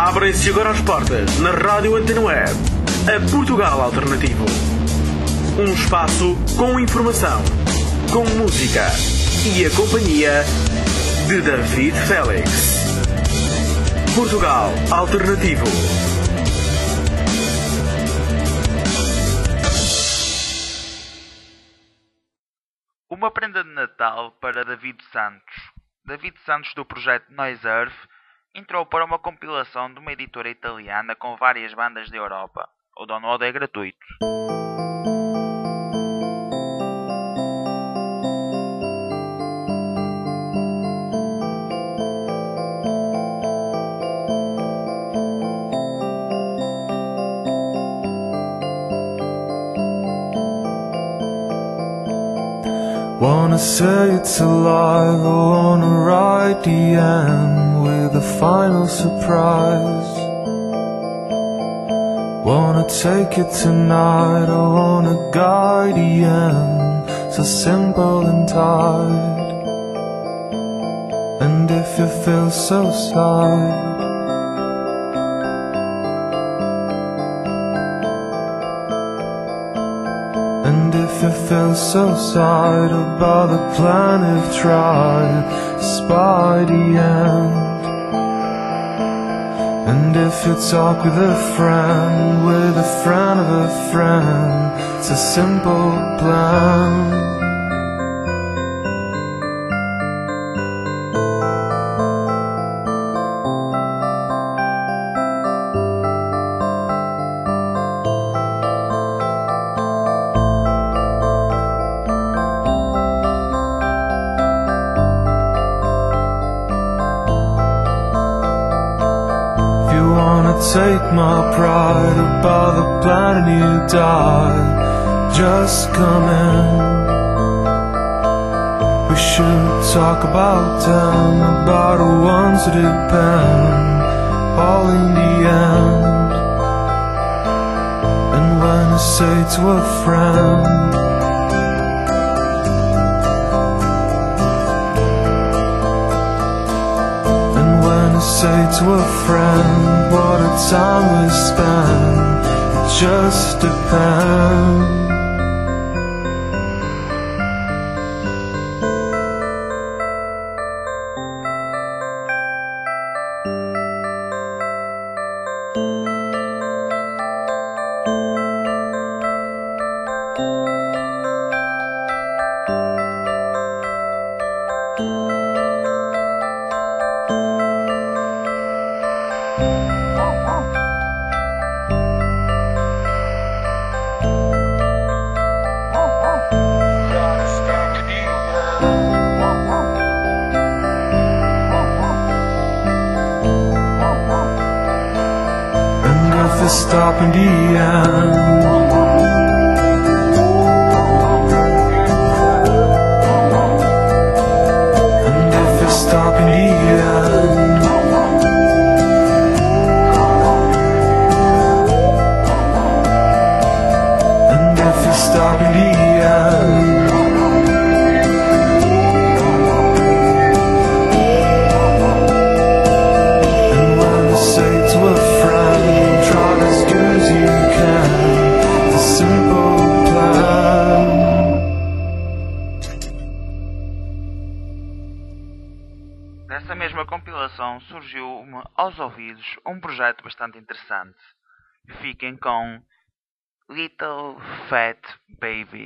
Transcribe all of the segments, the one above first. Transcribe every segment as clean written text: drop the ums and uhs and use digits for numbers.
Abrem-se agora as portas na Rádio Antena Web, a Portugal Alternativo. Um espaço com informação, com música e a companhia de David Félix. Portugal Alternativo. Uma prenda de Natal para David Santos. David Santos, do projeto Noise Earth, entrou para uma compilação de uma editora italiana com várias bandas da Europa. O download é gratuito. Wanna say it's alive, I wanna write the end with a final surprise. Wanna take it tonight, I wanna guide the end, so simple and tight. And if you feel so sad, and if you feel so sad about the plan you've tried, spy the end. And if you talk with a friend of a friend, it's a simple plan. Take my pride about the plan and you die. Just come in. We should talk about them, about the ones that depend, all in the end. And when I say to a friend, say to a friend, what a time we spend, it just depends. Stop in the end. And if you stop in the end, and if you stop in the end, and when you say to a friend, try as good as you can, it's a simple plan. Dessa mesma compilação surgiu-me aos ouvidos um projeto bastante interessante. Fiquem com Little Fat Baby.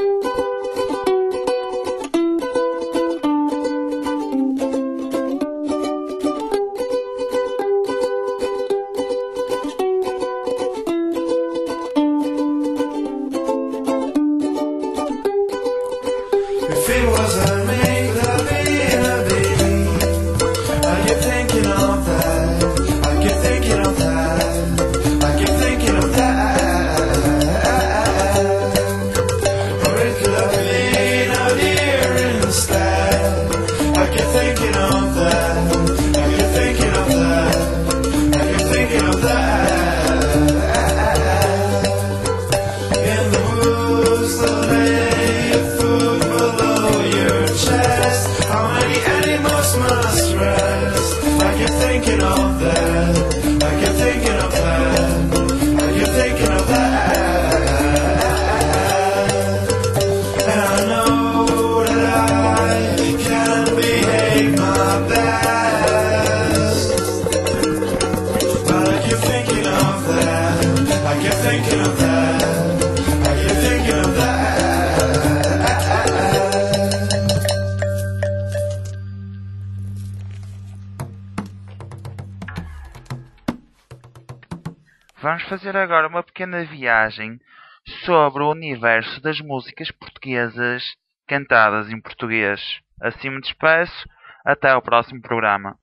If it wasn't me, that'd be a baby. I keep thinking of that. I keep thinking of that. I keep thinking of that. Oh, it's lovely. past. But I keep thinking of that. I keep thinking of that. I keep thinking of that. Vamos fazer agora uma pequena viagem sobre o universo das músicas portuguesas cantadas em português. Assim me despeço, até ao próximo programa.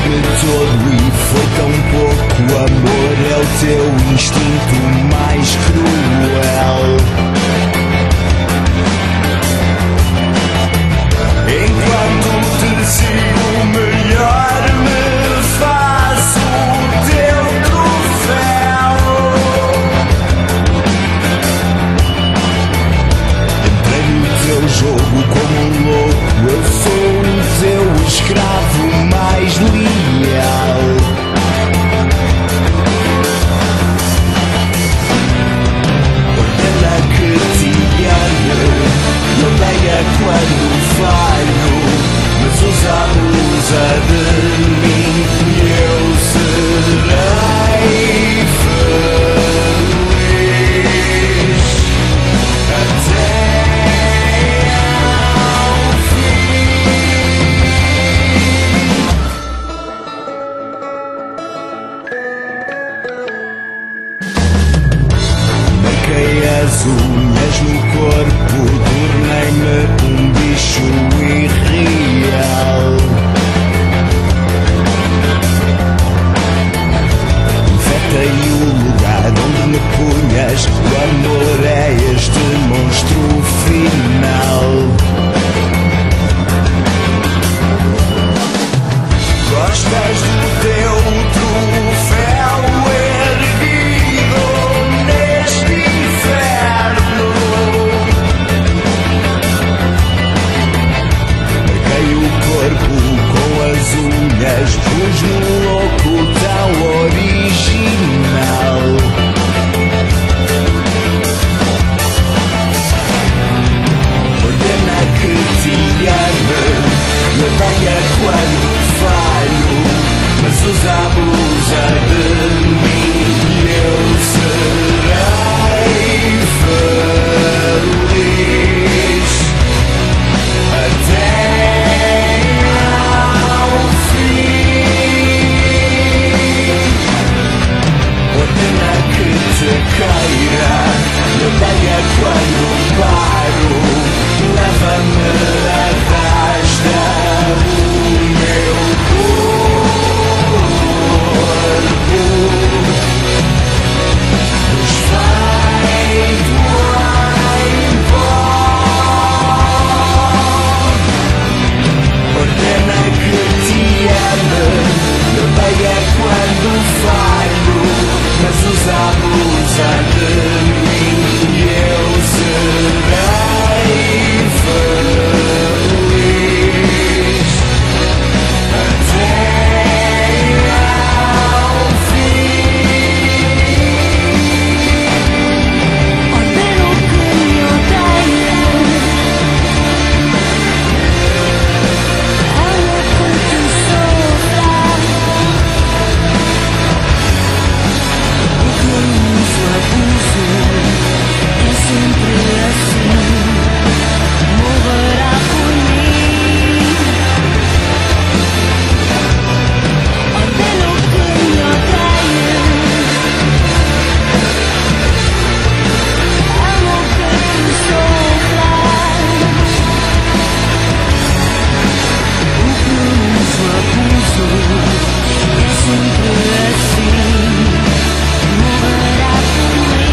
tempo todo e foi tão pouco. O amor é o teu instinto mais cruel. Enquanto te sigo melhor, me faço o teu troféu. Entrei no teu jogo como um louco, eu sou o teu escravo mais leal. Ordena que te ame, e odeia quando falho, mas usa de mim e eu serei feliz até ao fim. Marquei as unhas no corpo, tornei-me um bicho irreal. Infectei o lugar onde me punhas, o amor é este monstro final. Gostas do teu troféu erguido neste inferno? Marquei o corpo com as unhas, pus-me louco tão original. Ordena que te ame, e odeia quando falho, mas usa de mim e eu serei feliz até ao fim. Ordena que te queira, e odeia quando paro, leva-me, arrasta o meu corpo, desfeito em pó. Ordena que te ame, e odeia quando falho, mas abusa de mim e eu serei feliz até ao fim. Ordeno que me odeie, amo quanto sofra, porque o uso abuso é sempre assim, morrerá por mim. Ordeno que me odeie, amo quanto sofra, porque o uso abuso é sempre assim, morrerá por mim.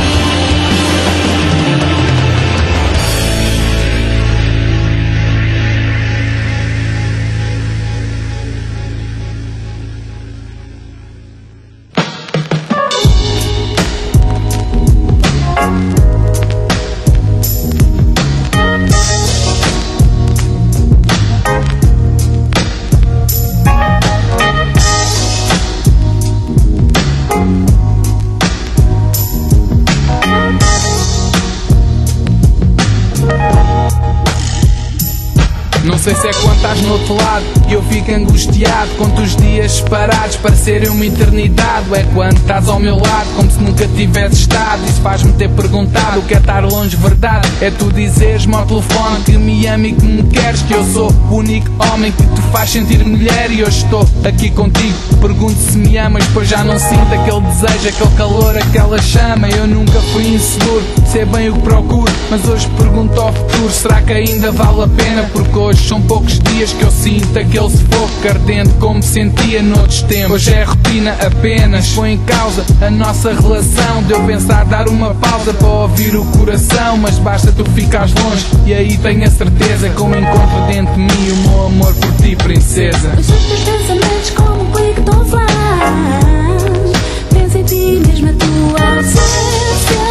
Não sei se é quando estás no outro lado e eu fico angustiado, conto os dias separados para serem uma eternidade. Ou é quando estás ao meu lado como se nunca tivesse estado. Isso faz-me ter perguntado o que é estar longe, verdade. É tu dizeres-me ao telefone que me ama e que me queres, que eu sou o único homem que te faz sentir mulher. E hoje estou aqui contigo, pergunto se me amas, pois já não sinto aquele desejo, aquele calor, aquela chama. Eu nunca fui inseguro, sei bem o que procuro, mas hoje pergunto ao futuro, será que ainda vale a pena? Porque hoje são poucos dias que eu sinto aquele sufoco ardente como sentia noutros tempos. Hoje é rotina apenas, põe em causa a nossa relação. De eu pensar dar uma pausa para ouvir o coração, mas basta tu ficares longe e aí tenho a certeza que eu encontro dentro de mim o meu amor por ti, princesa. Os teus pensamentos como um quick to flash. Pensa em ti mesmo a tua ausência.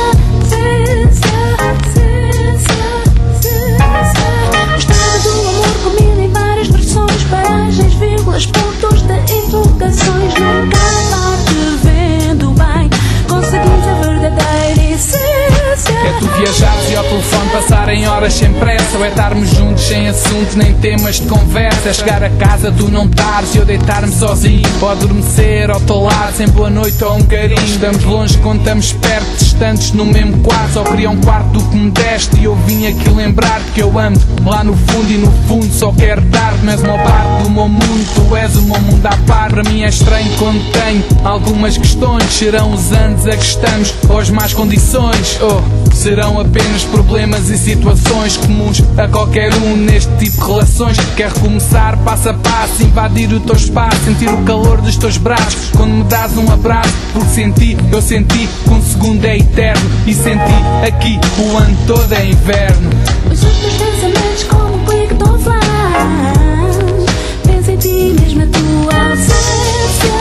O estado do amor combina em várias versões, paragens, vírgulas, pontos de interrogações. Nunca parte vendo bem, conseguimos a verdadeira essência. É tu viajares e ao telefone passarem horas sem pressa, ou é estarmos juntos sem assuntos nem temas de conversa. É chegar a casa, tu não estares e eu deitar-me sozinho, ou adormecer ao teu lado sem boa noite ou um carinho. Estamos longe quando estamos perto, distantes no mesmo quarto. Só queria um quarto do que me deste e eu vim aqui lembrar-te que eu amo lá no fundo, e no fundo só quero dar-te. Não és uma parte do meu mundo, tu és o meu mundo à par. Para mim é estranho quando tenho algumas questões. Serão os anos a que estamos ou as más condições? Serão apenas problemas e situações comuns a qualquer um neste tipo de relações. Quer recomeçar passo a passo, invadir o teu espaço, sentir o calor dos teus braços quando me dás um abraço. Porque eu senti que um segundo é eterno, e senti aqui o ano todo é inverno. Os teus pensamentos como um quick to flash. Pensa em ti mesmo a tua ausência.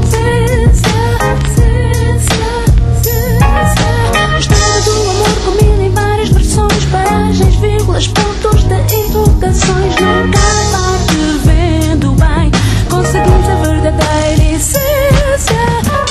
O estado do amor combina em várias versões, paragens, vírgulas, pontos de interrogações. Nunca parte vendo bem, conseguimos a verdadeira essência.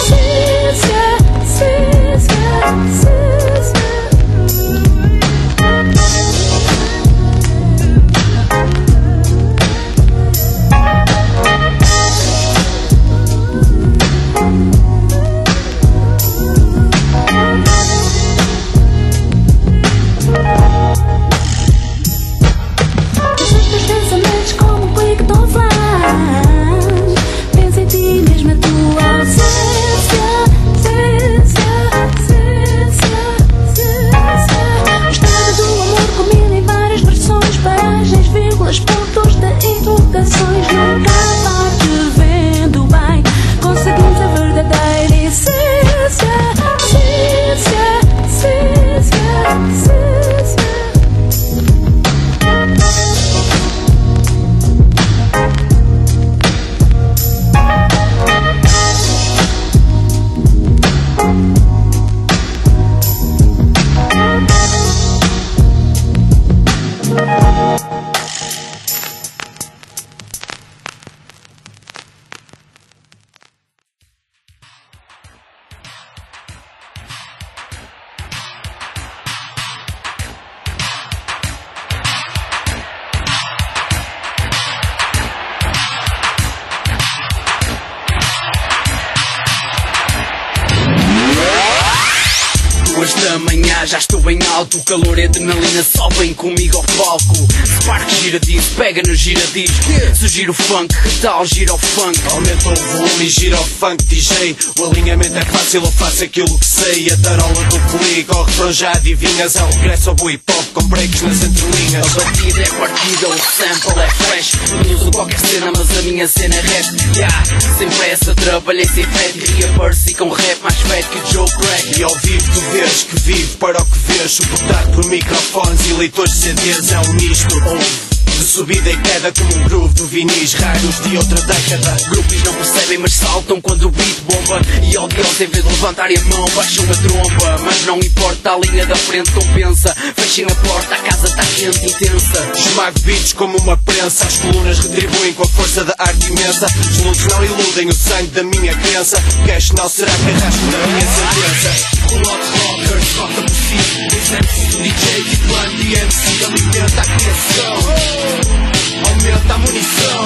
Da manhã já estou em alto, o calor e a adrenalina sobem comigo ao palco. Spark gira disso, pega no gira disco. Se gira o funk, que tal gira o funk? Aumenta o volume e gira o funk, DJ. O alinhamento é fácil, eu faço aquilo que sei. A tarola do flick, ao refrão já adivinhas. É o regresso ao hip hop com breaks nas entrelinhas. A batida é partida, o sample é fresh. Eu uso qualquer cena, mas a minha cena é rap. Sem pressa, trabalhei sem fé. Queria parecer com rap mais fat que Joe Crack. E ao vivo tu vês que vive para o que vês, suportado por microfones e leitores de CDs. É um misto de subida e queda como um groove do vinis, raros de outra década. Grupos não percebem mas saltam quando o beat bomba, e ao Deus em vez de levantarem a mão baixam a tromba. Mas não importa, a linha da frente compensa. Fechem a porta, a casa está quente, intensa. Esmago beats como uma prensa, as colunas retribuem com a força da arte imensa. Os luzes não iludem o sangue da minha crença. Cash não será carrasco da minha sentença. O Hot Rockers toca por si, os MCs do DJ que plano de MC alimenta a criação. Aumenta a munição.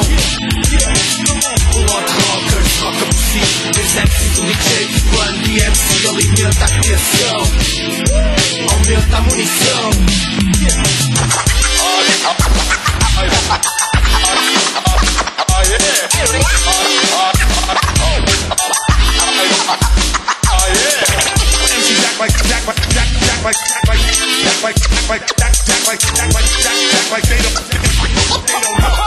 O Hot Rockers toca por si, os MCs do DJ que plano de MC alimenta a criação. Aumenta a munição. Like they don't know.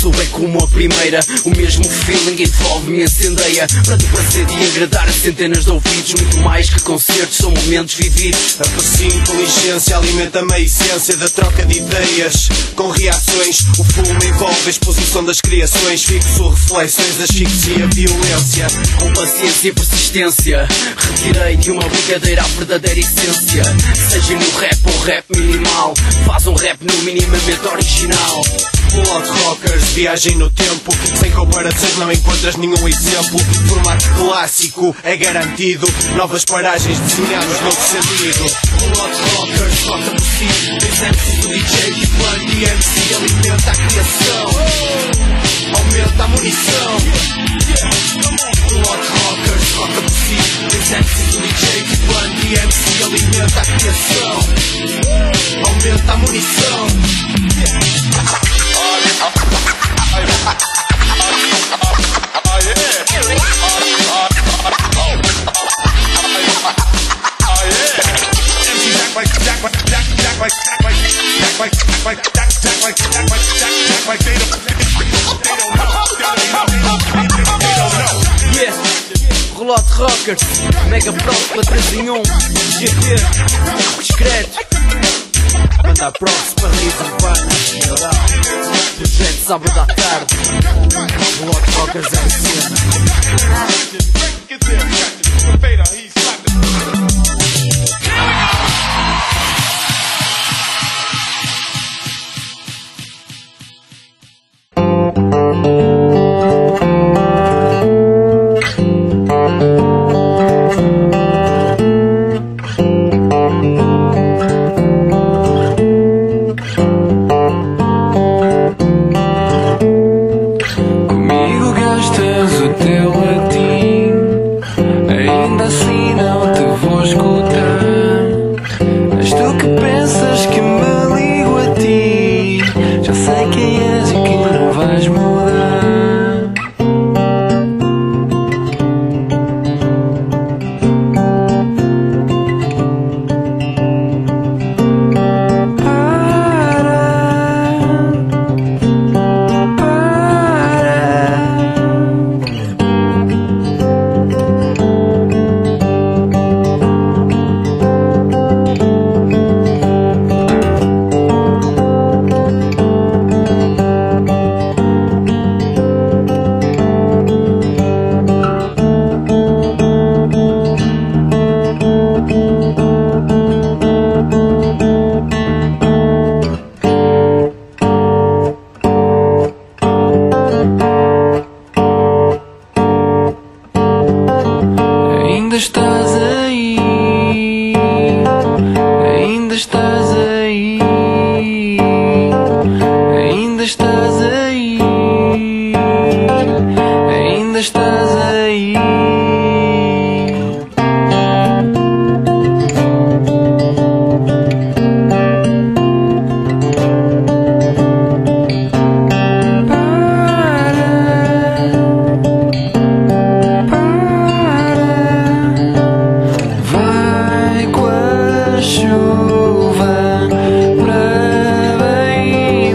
sou é como a primeira. O mesmo feeling envolve-me, incendeia. Para do prazer de agradar a centenas de ouvidos. Muito mais que concertos, são momentos vividos. Aprecio inteligência, alimenta-me a essência da troca de ideias com reações. O fumo envolve a exposição das criações. Fixo reflexões, asfixia e a violência. Com paciência e persistência, retirei de uma brincadeira a verdadeira essência. Seja no rap ou rap minimal, faz um rap no minimamente original. Blood Rockers, viagem no tempo. Sem comparações não encontras nenhum exemplo. Formato clássico é garantido. Novas paragens desenhadas noutro sentido. Blood Rockers, toca por si. Dois MCs, o DJ, T-Plan e MC alimenta a criação. Aumenta a munição. Blood Rockers, toca por si. Dois MCs, o DJ, T-Plan e MC alimenta a criação. Aumenta a munição. Relote Rockers, Mega Prof para 3 em 1, GT, discreto. Manda props para Rita Urbana, projeto sábado à tarde. Relote Rockers é a cena.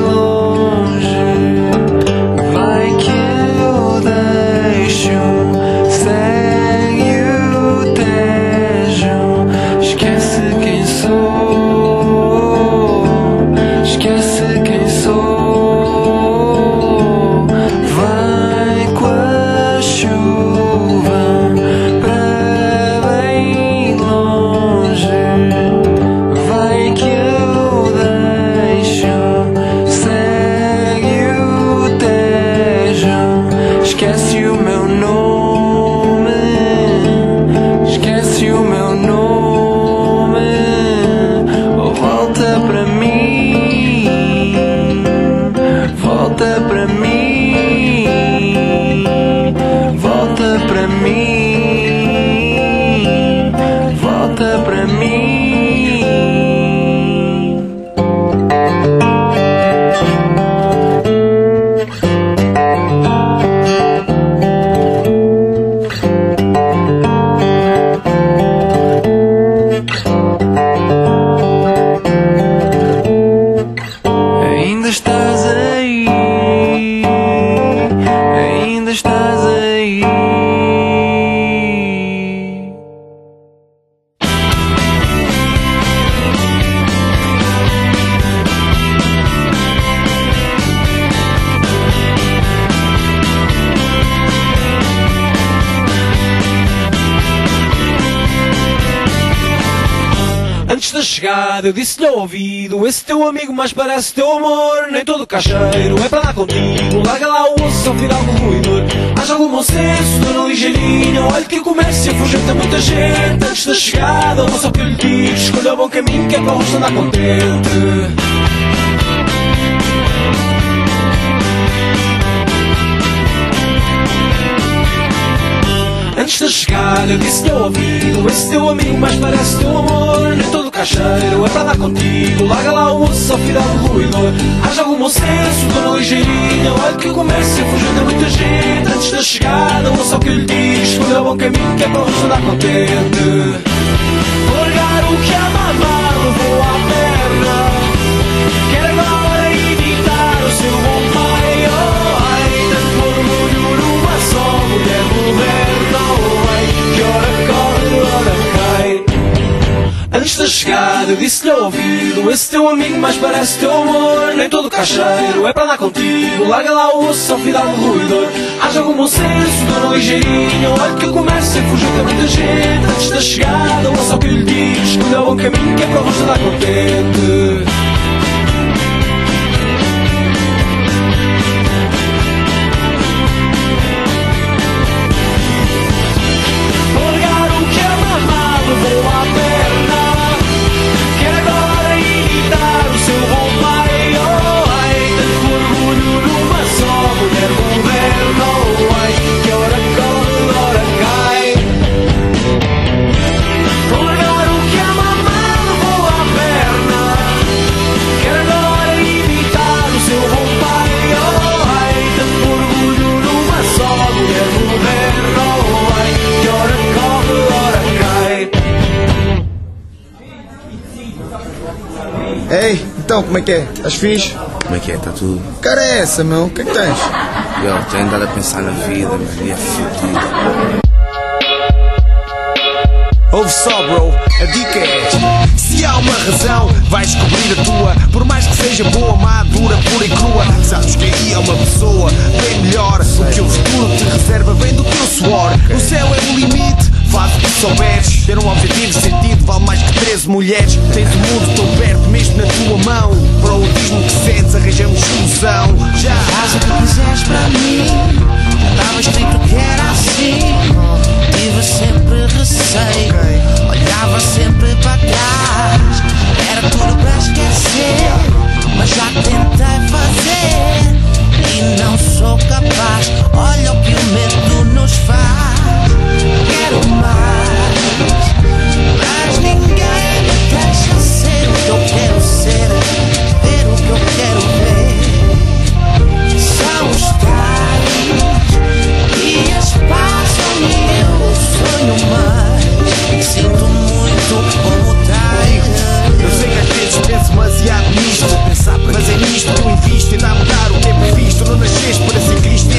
deixo Antes da chegada eu disse-lhe ao ouvido: esse teu amigo mais parece teu amor. Nem todo caixeiro é para dar contigo. Larga lá o osso, só tirar o ruidor. Haja algum bom senso, dona ligeirinha. Olha que o comércio afugenta muita gente. Antes da chegada, ouça o que eu lhe digo. Escolha o bom caminho que é para o rosto andar contente. Antes da chegada eu disse-lhe ao ouvido: esse teu amigo mais parece teu amor. Nem todo caixeiro é para dar contigo. Larga lá o osso, só tirar o ruidor. Haja algum bom senso, dona ligeirinha. Olha que o comércio afugenta muita gente. Antes da chegada, ouça o que eu lhe digo. Escolha o bom caminho que é para o rosto andar contente. Largar o que ama amar levou à perna. Quer agora imitar o seu bom pai. Oh, ai, tanto orgulho numa só mulher moderna. Oh, ai, que hora corre, hora cai. Antes da chegada eu disse-lhe ao ouvido: esse teu amigo mais parece teu amor. Nem todo caixeiro é para dar contigo. Larga lá o osso, só tirar o ruidor. Haja algum bom senso, dona ligeirinha. Olha que o comércio afugenta muita gente. Antes da chegada, ouça o que eu lhe digo. Escolha o bom caminho que é para o rosto andar contente. Largar o que ama amar levou à perna. Quer agora imitar o seu bom pai. Oh, ai, tanto orgulho numa só mulher moderna. Oh, ai, que hora corre, hora cai. Largar o que ama amar levou à perna. Quer agora imitar o seu bom pai. Oh, ai, tanto orgulho numa só mulher moderna. Oh, ai, que hora corre, hora cai. Ei, então como é que é? Estás fixe? Como é que é? Está tudo? Cara é essa, meu? O que é que tens? Eu tenho andado a pensar na vida, mano, e é fodido. Ouve só, bro, a dica é: se há uma razão, vais descobrir a tua. Por mais que seja boa, má, dura, pura e crua, sabes que aí é uma pessoa bem melhor. O que o futuro te reserva vem do teu suor. O céu é o limite, faz o que souberes. Ter um objetivo, sentido, vale mais que 13 mulheres. Tens o mundo tão perto, mesmo na tua mão. Para o abismo que sentes, arranjamos solução. Já faz o que quiseres para mim. Estava escrito que era assim. Tive sempre receio, olhava sempre para trás. Era tudo para esquecer, mas já tentei fazer e não sou capaz. Olha o que o medo nos faz. Quero mais, mas ninguém me deixa ser o que eu quero ser, ver o que eu quero ver. São os tais e as passam e eu sonho mais. Sinto muito como trai. Eu sei que às vezes penso demasiado nisto, mas é nisto que eu invisto. Tentar mudar o que é previsto. Não nasceste para ser Cristo,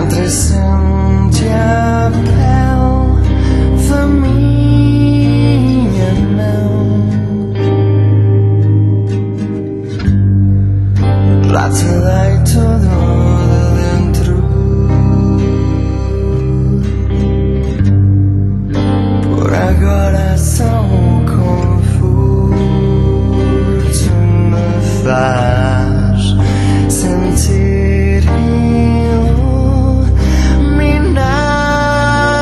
entre sente a pele da minha mão. Lá te dei tudo de dentro, por agora só um conforto me faz sentir iluminado.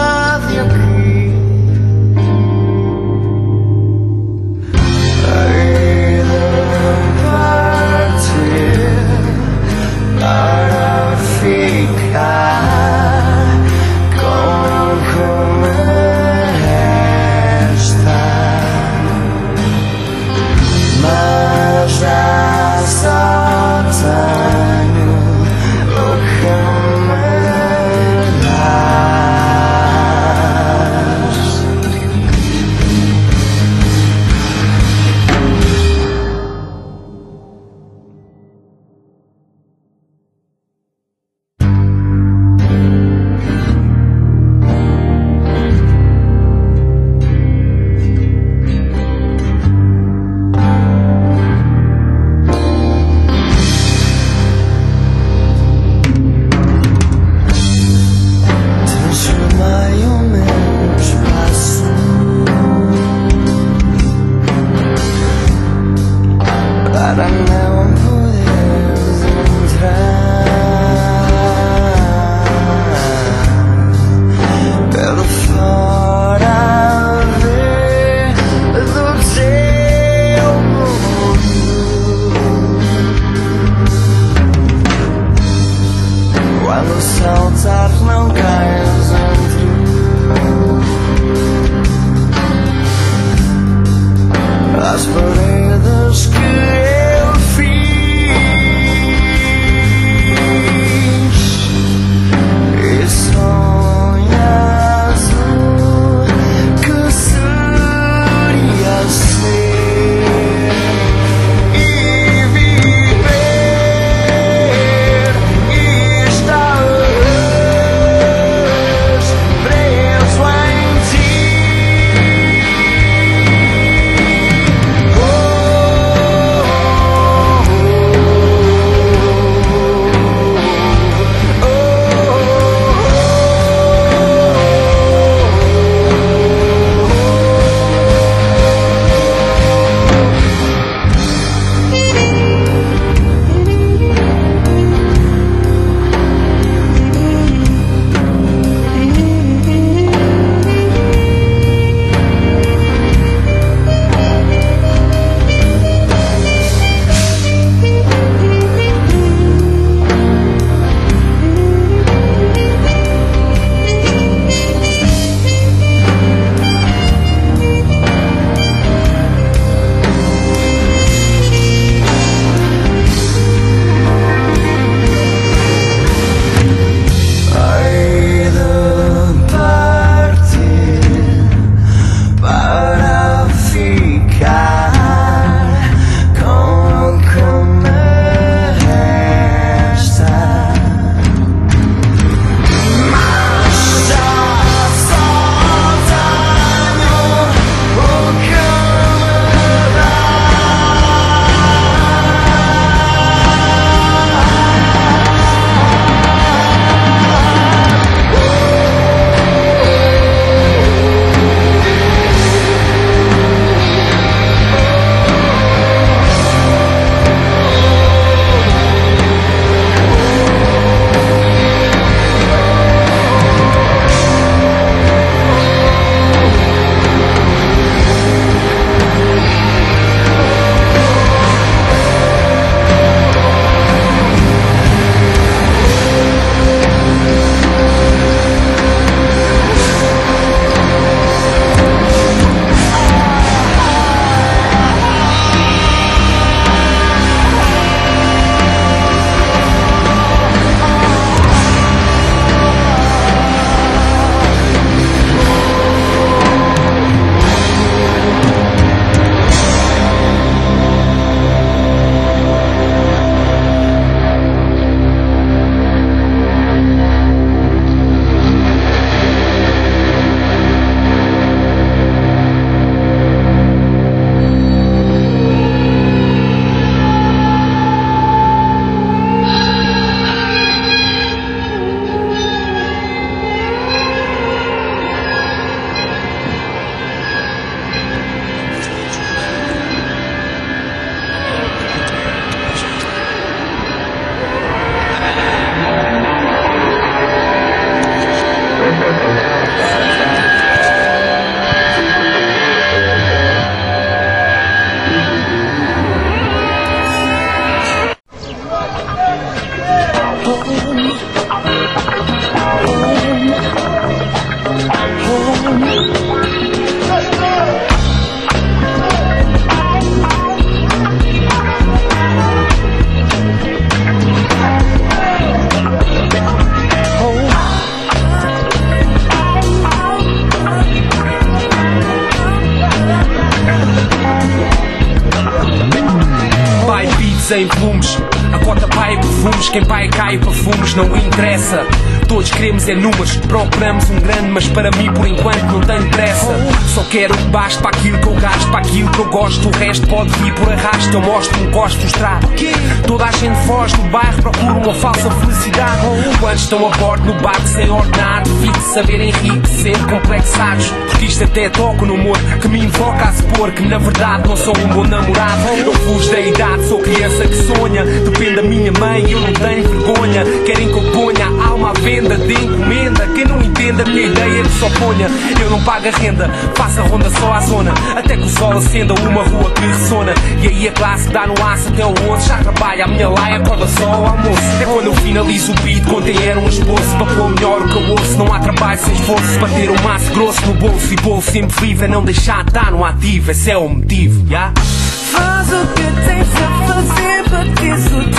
Sem volumes, a cota vai perfumes, quem vai cai perfumes, não interessa. Todos queremos é números, procuramos um grande, mas para mim por enquanto não tenho pressa. Só quero que baste para aquilo que eu gasto, para aquilo que eu gosto, o resto pode vir por arrasto. Eu mostro um gosto frustrado. Toda a gente foge do bairro, procura uma falsa felicidade. Quando estão a bordo no barco sem ordenado, fico de saber enriquecer complexados. Porque isto até toca no humor que me invoca a supor que na verdade não sou um bom namorado. Eu fujo da idade, sou criança que sonha, depende da minha mãe, eu não tenho vergonha. Querem que eu ponha a alma à venda de encomenda. Quem não entende a minha ideia é que só ponha. Eu não pago a renda, faço a ronda só à zona, até que o sol acenda uma rua que ressona. E aí a classe dá no aço até o osso. Já trabalha a minha laia, acorda só ao almoço. É quando eu finalizo o beat, contém era um esboço. Para pôr melhor o que eu ouço, não há trabalho sem esforço. Para ter um maço grosso no bolso e bolso sempre vivo. É não deixar de estar no ativo, esse é o motivo, yeah? Faz o que tens a fazer para te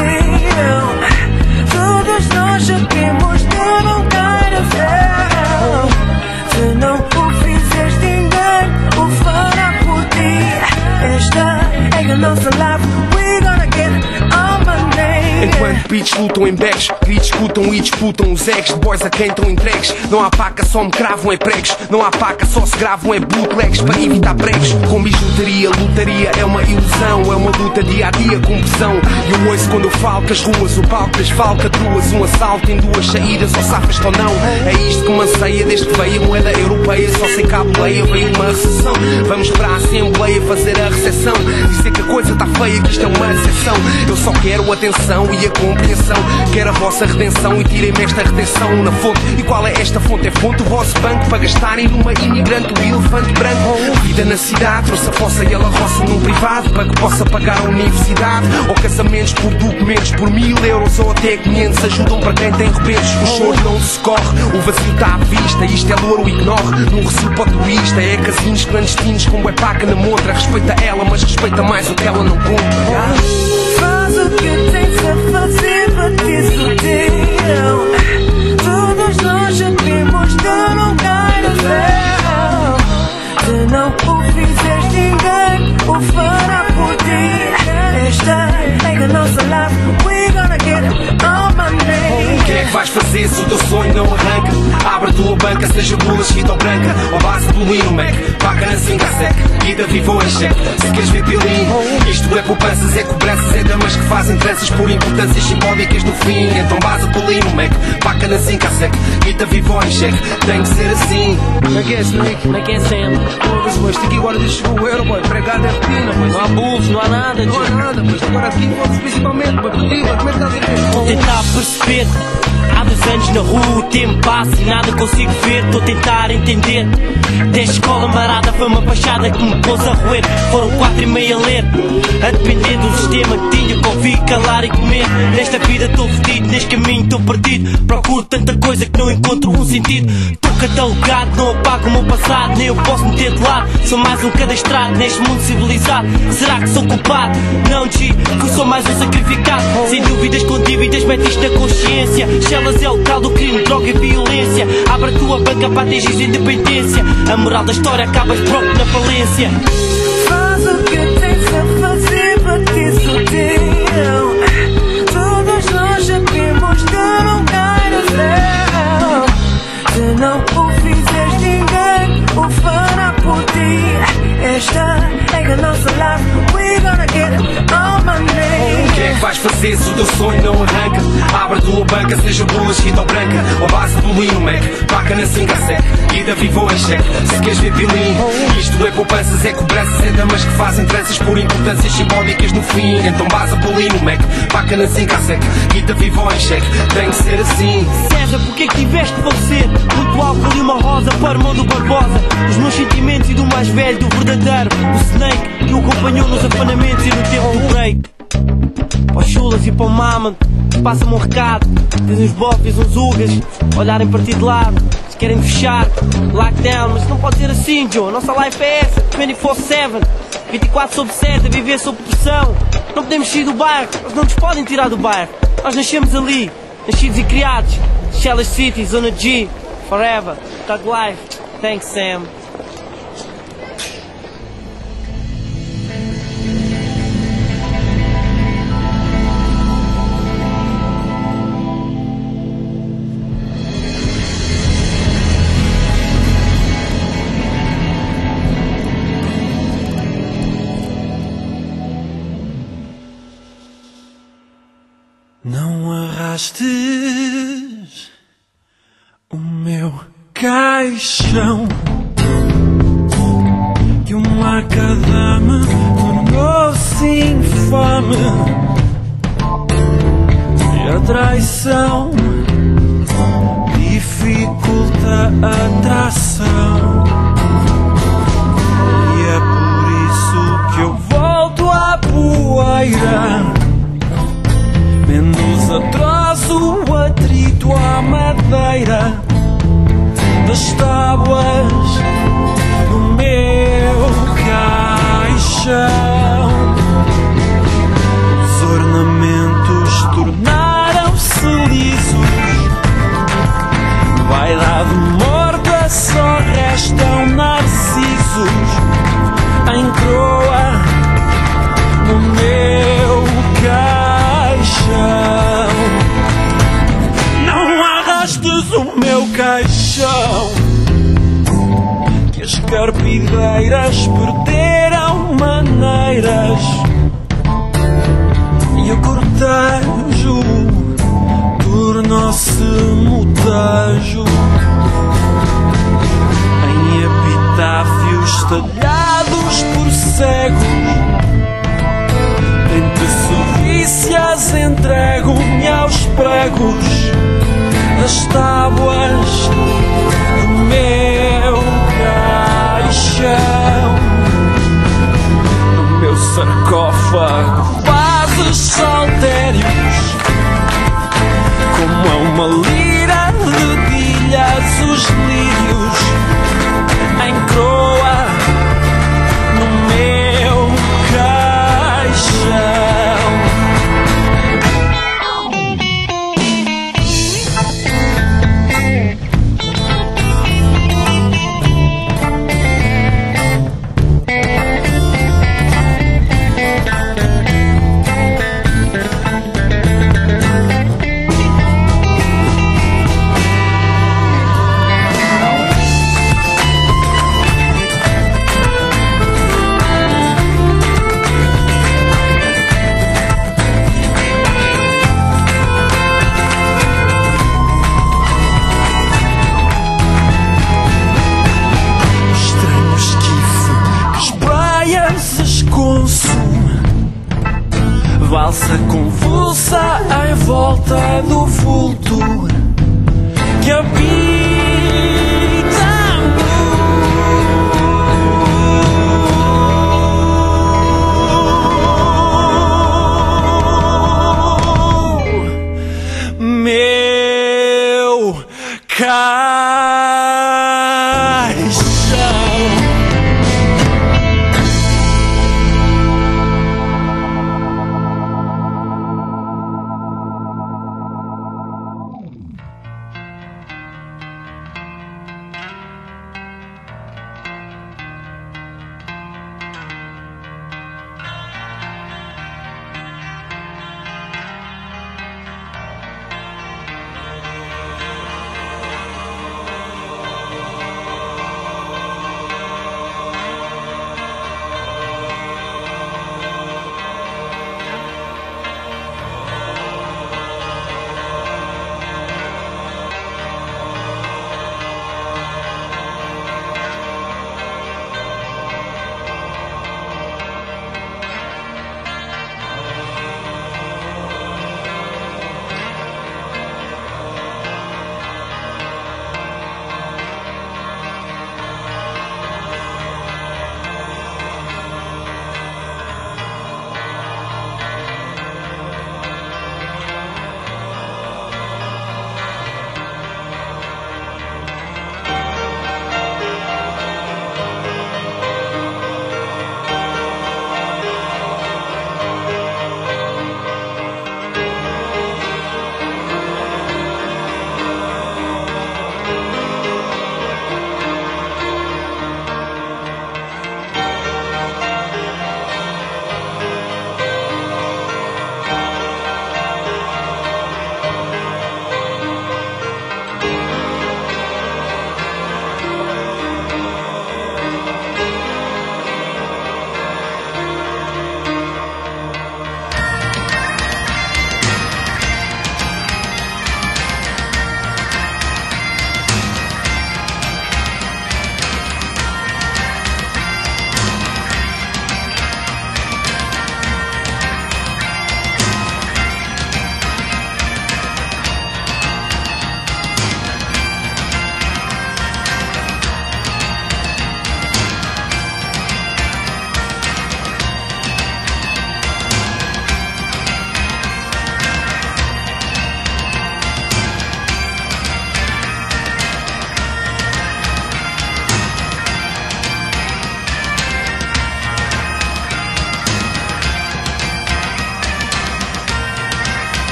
sutil. Todos nós já temos de não cair a véu. Se não o fizeres, ninguém o fará por ti. Esta é a nossa life, we gonna get all my name. Enquanto beats lutam em backs, gritos escutam e disputam os eggs de boys a quem estão entregues. Não há paca, só me cravam em pregos. Não há paca, só se gravam em bootlegs para evitar pregos. Com bijutaria, lutaria é uma ilusão. É uma luta dia a dia com pressão. E eu ouço quando eu falo que as ruas, o palco desfalca duas. Um assalto em duas saídas, ou safas ou não. É isto que me anseia desde que veio a moeda europeia. Só sei que à boleia veio uma recessão. Vamos para a Assembleia fazer a recepção. Dizer que a coisa está feia, que isto é uma exceção. Eu só quero atenção e a compreensão. Quero a vossa redenção e tirem-me esta retenção na fonte. E qual é esta fonte? É fonte do vosso banco para gastarem numa imigrante o elefante branco. Vida na cidade, trouxe a fossa e ela roça num privado para que possa pagar a universidade. Ou casamentos por documentos por 1000 euros ou até 500 ajudam para quem tem rebentos. O choro não se corre, o vazio está à vista. Isto é louro, ignore, num recio para o turista. É casinos clandestinos com é paca na montra. Respeita ela, mas respeita mais o que ela não compra. Faz o que tens a fazer para te sutil. Todos nós já temos de não cair a véu. Se não o fizeres, ninguém o fará por ti. Esta é a nossa life, we gonna get all my name. O que é que vais fazer se o teu sonho não arranca? Abre a tua banca, seja bolas, fita ou branca. Ou base do Lino Mac, paga na 5 a sec. Vida viva ou em cheque, se queres ver pilim. Isto é poupanças, é cobranças, é damas que fazem tranças por importâncias simbólicas no fim. Então base do Lino Mac, paga na 5 a sec. Vida viva ou em cheque, tem que ser assim. Como é que é, Snake? Como é que é, Sam? Pô, mas aqui agora diz chegou o euro, boy. Pregado é rotina, mas não há burros, não há nada, não há nada, mas agora aqui principalmente, boy. Como é que estás a ver? Vou tentar perceber. Há 2 anos na rua, o tempo passa e nada consigo ver. Estou a tentar entender. Desde escola marada, fama baixada que me pôs a roer. Foram 4,5 a ler, a depender do sistema que tinha que ouvir, calar e comer. Nesta vida estou fedido, neste caminho estou perdido. Procuro tanta coisa que não encontro um sentido. Estou catalogado, não apago o meu passado, nem eu posso meter de lado. Sou mais um cadastrado neste mundo civilizado. Será que sou culpado? Não, G, fui só mais um sacrificado. Sem dúvidas com dívidas, mete isto na consciência. Chelas é o local do crime, droga e violência. Abre a tua banca para atingir independência. A moral da história acabas pronto na falência. Faz o que tens a fazer para te sutil. Todos nós já temos de não cair a véu. Se não o fizeres, ninguém o fará por ti. Esta é a nossa life, we gonna get all my name. O que é que vais fazer se o teu sonho não arranca? Abre a tua banca, seja bolas, fita ou branca. Ou base do Lino Mac, paca na 5 a sec. Vida viva ou em cheque, se queres ver pilim. Isto é poupanças, é cobranças, é damas que fazem tranças por importâncias simbólicas no fim. Então base do Lino Mac, paca na 5 a sec. Vida viva ou em cheque, tem que ser assim. César, porque que tiveste de falecer? Muito álcool e uma rosa para a mão do Barbosa. Os meus sentimentos e do mais velho, do verdadeiro, o Snake, que o acompanhou nos afanamentos e no tempo do break. Para os chulas e para o maman, passa-me um recado. Tens uns bofes, uns ugas, olharem para ti de lado. Se querem fechar, lockdown, mas não pode ser assim, Joe. Nossa life é essa, 24/7, 24/7, a viver sob pressão. Não podemos sair do bairro, eles não nos podem tirar do bairro. Nós nascemos ali, nascidos e criados. Shellas City, Zona G, forever, Thug Life. Thanks, Sam. Não arrastes o meu caixão, que uma cadama tornou-se infame, e a traição dificulta a tração. E é por isso que eu volto à poeira, menos atrás o atrito à madeira das tábuas no meu caixão. Os ornamentos tornaram-se lisos, vaidade morta, só restam narcisos em croa no meu caixão. Não arrastes o meu caixão, que as carpideiras perderam maneiras, e o cortejo tornou-se mutejo em epitáfios talhados por cegos. Entre sorrícias entrego-me aos pregos das tábuas do meu caixão. No meu sarcófago fazes saltérios, como a uma lira dedilhas os lírios em croa no meu caixão. Valsa convulsa em volta do vulto que habita meu caixão.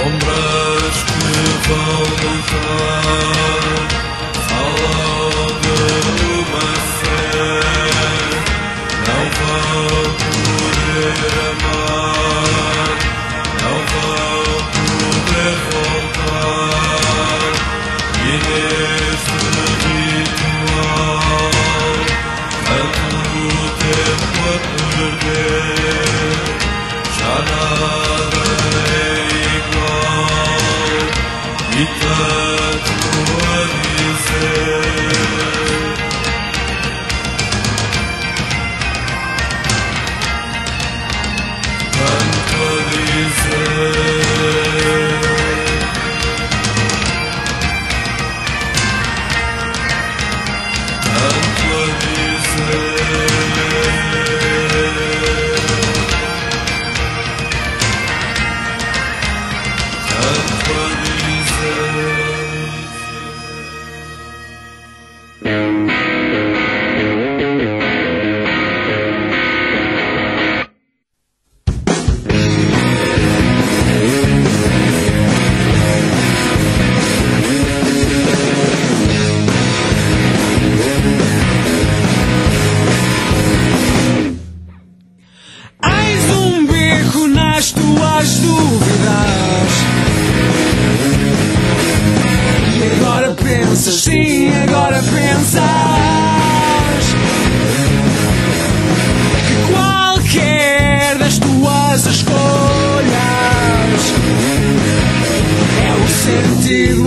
Sombras que vão lutar, falam de uma fé, não vão poder amar, não vão poder voltar, e neste ritual, tanto tempo a perder, já nada é igual, e tanto a dizer. Tanto a dizer. Tanto a Eis um beco nas tuas dúvidas. E agora pensas, sim, agora pensas que qualquer das tuas escolhas é o sentido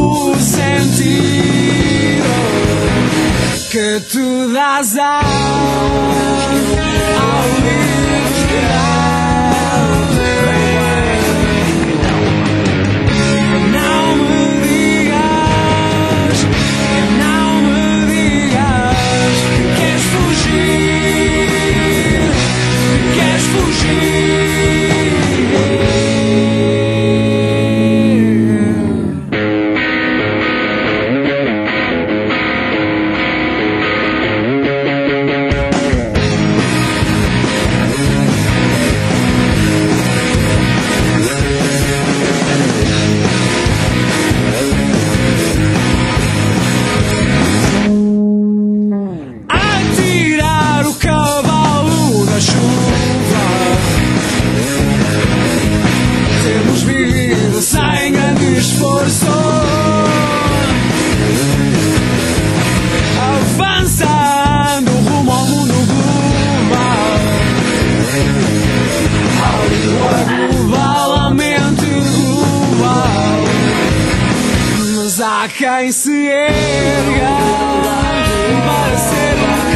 que tu dás ao sem grande esforço, avançando rumo ao mundo global, globalmente global. Mas há quem se erga para ser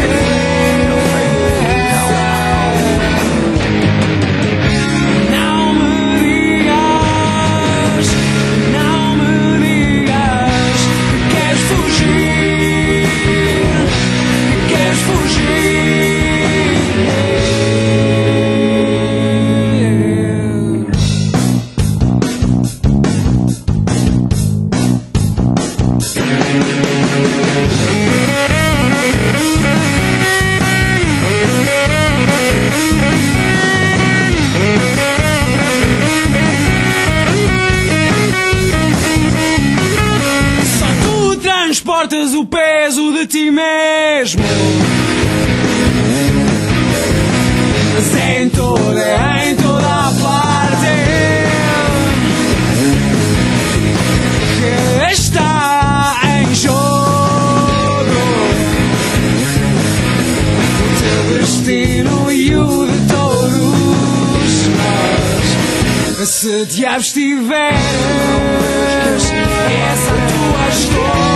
transportas o peso de ti mesmo, mas em toda a parte que está em jogo, o teu destino e o de todos nós. Se te abstiveres, essa tua escolha.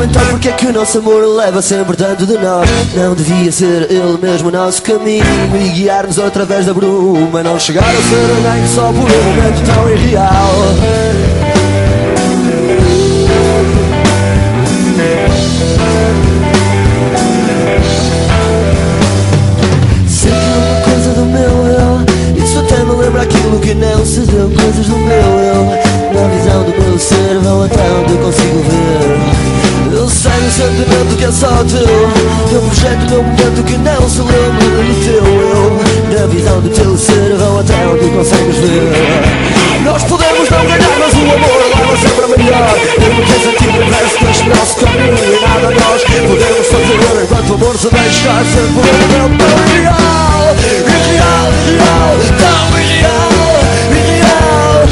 então porque é que o nosso amor leva sempre tanto de nós? Não devia ser ele mesmo o nosso caminho e guiar-nos através da bruma, não chegar a ser alguém só por um momento tão irreal. Lembra aquilo que não se deu, coisas do meu eu. Na visão do meu ser vão até onde eu consigo ver. Eu sei o sentimento que é só teu. Eu projeto o meu momento que não se lembra do teu eu. Na visão do teu ser vão até onde consegues ver. Nós podemos não ganhar, mas o amor leva sempre a melhor. Mesmo que esse tipo de verso deixe o nosso caminho e nada nós podemos fazer enquanto o amor se deixar sempre por um momento tão irreal. Irreal, irreal, tão irreal, irreal,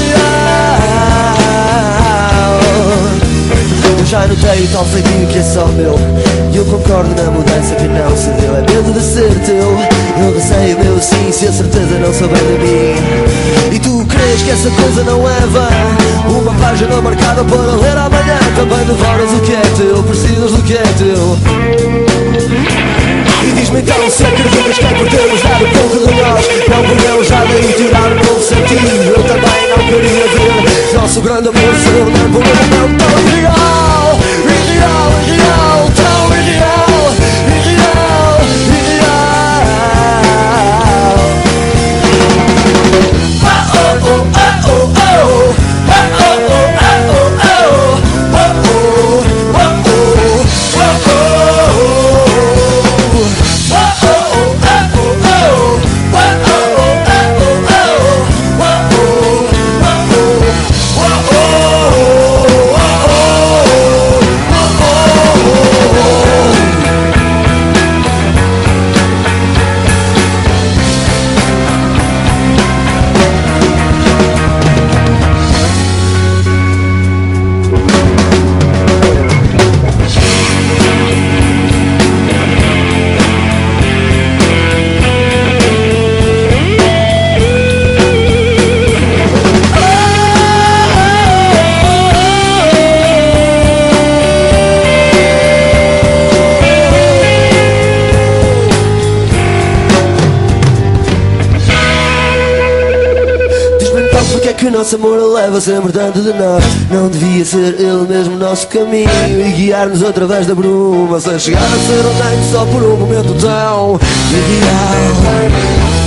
irreal. Eu já notei o tal feitiço que é só meu e eu concordo na mudança que não se deu. É medo de ser teu, eu receio meu sim se a certeza não souber de mim. E tu crees que essa coisa não é vã? Uma página marcada para ler amanhã. Também devoras o que é teu, precisas do que é teu. E diz-me então se acreditas que é por termos dado pouco de nós, não podemos já daí tirar um novo sentido. Eu também não queria ver nosso grande amor ser um momento tão irreal. Irreal, irreal, tão irreal, irreal, que o nosso amor leva sempre tanto de nós. Não devia ser ele mesmo o nosso caminho e guiar-nos através da bruma, sem chegar a ser alguém só por um momento tão irreal.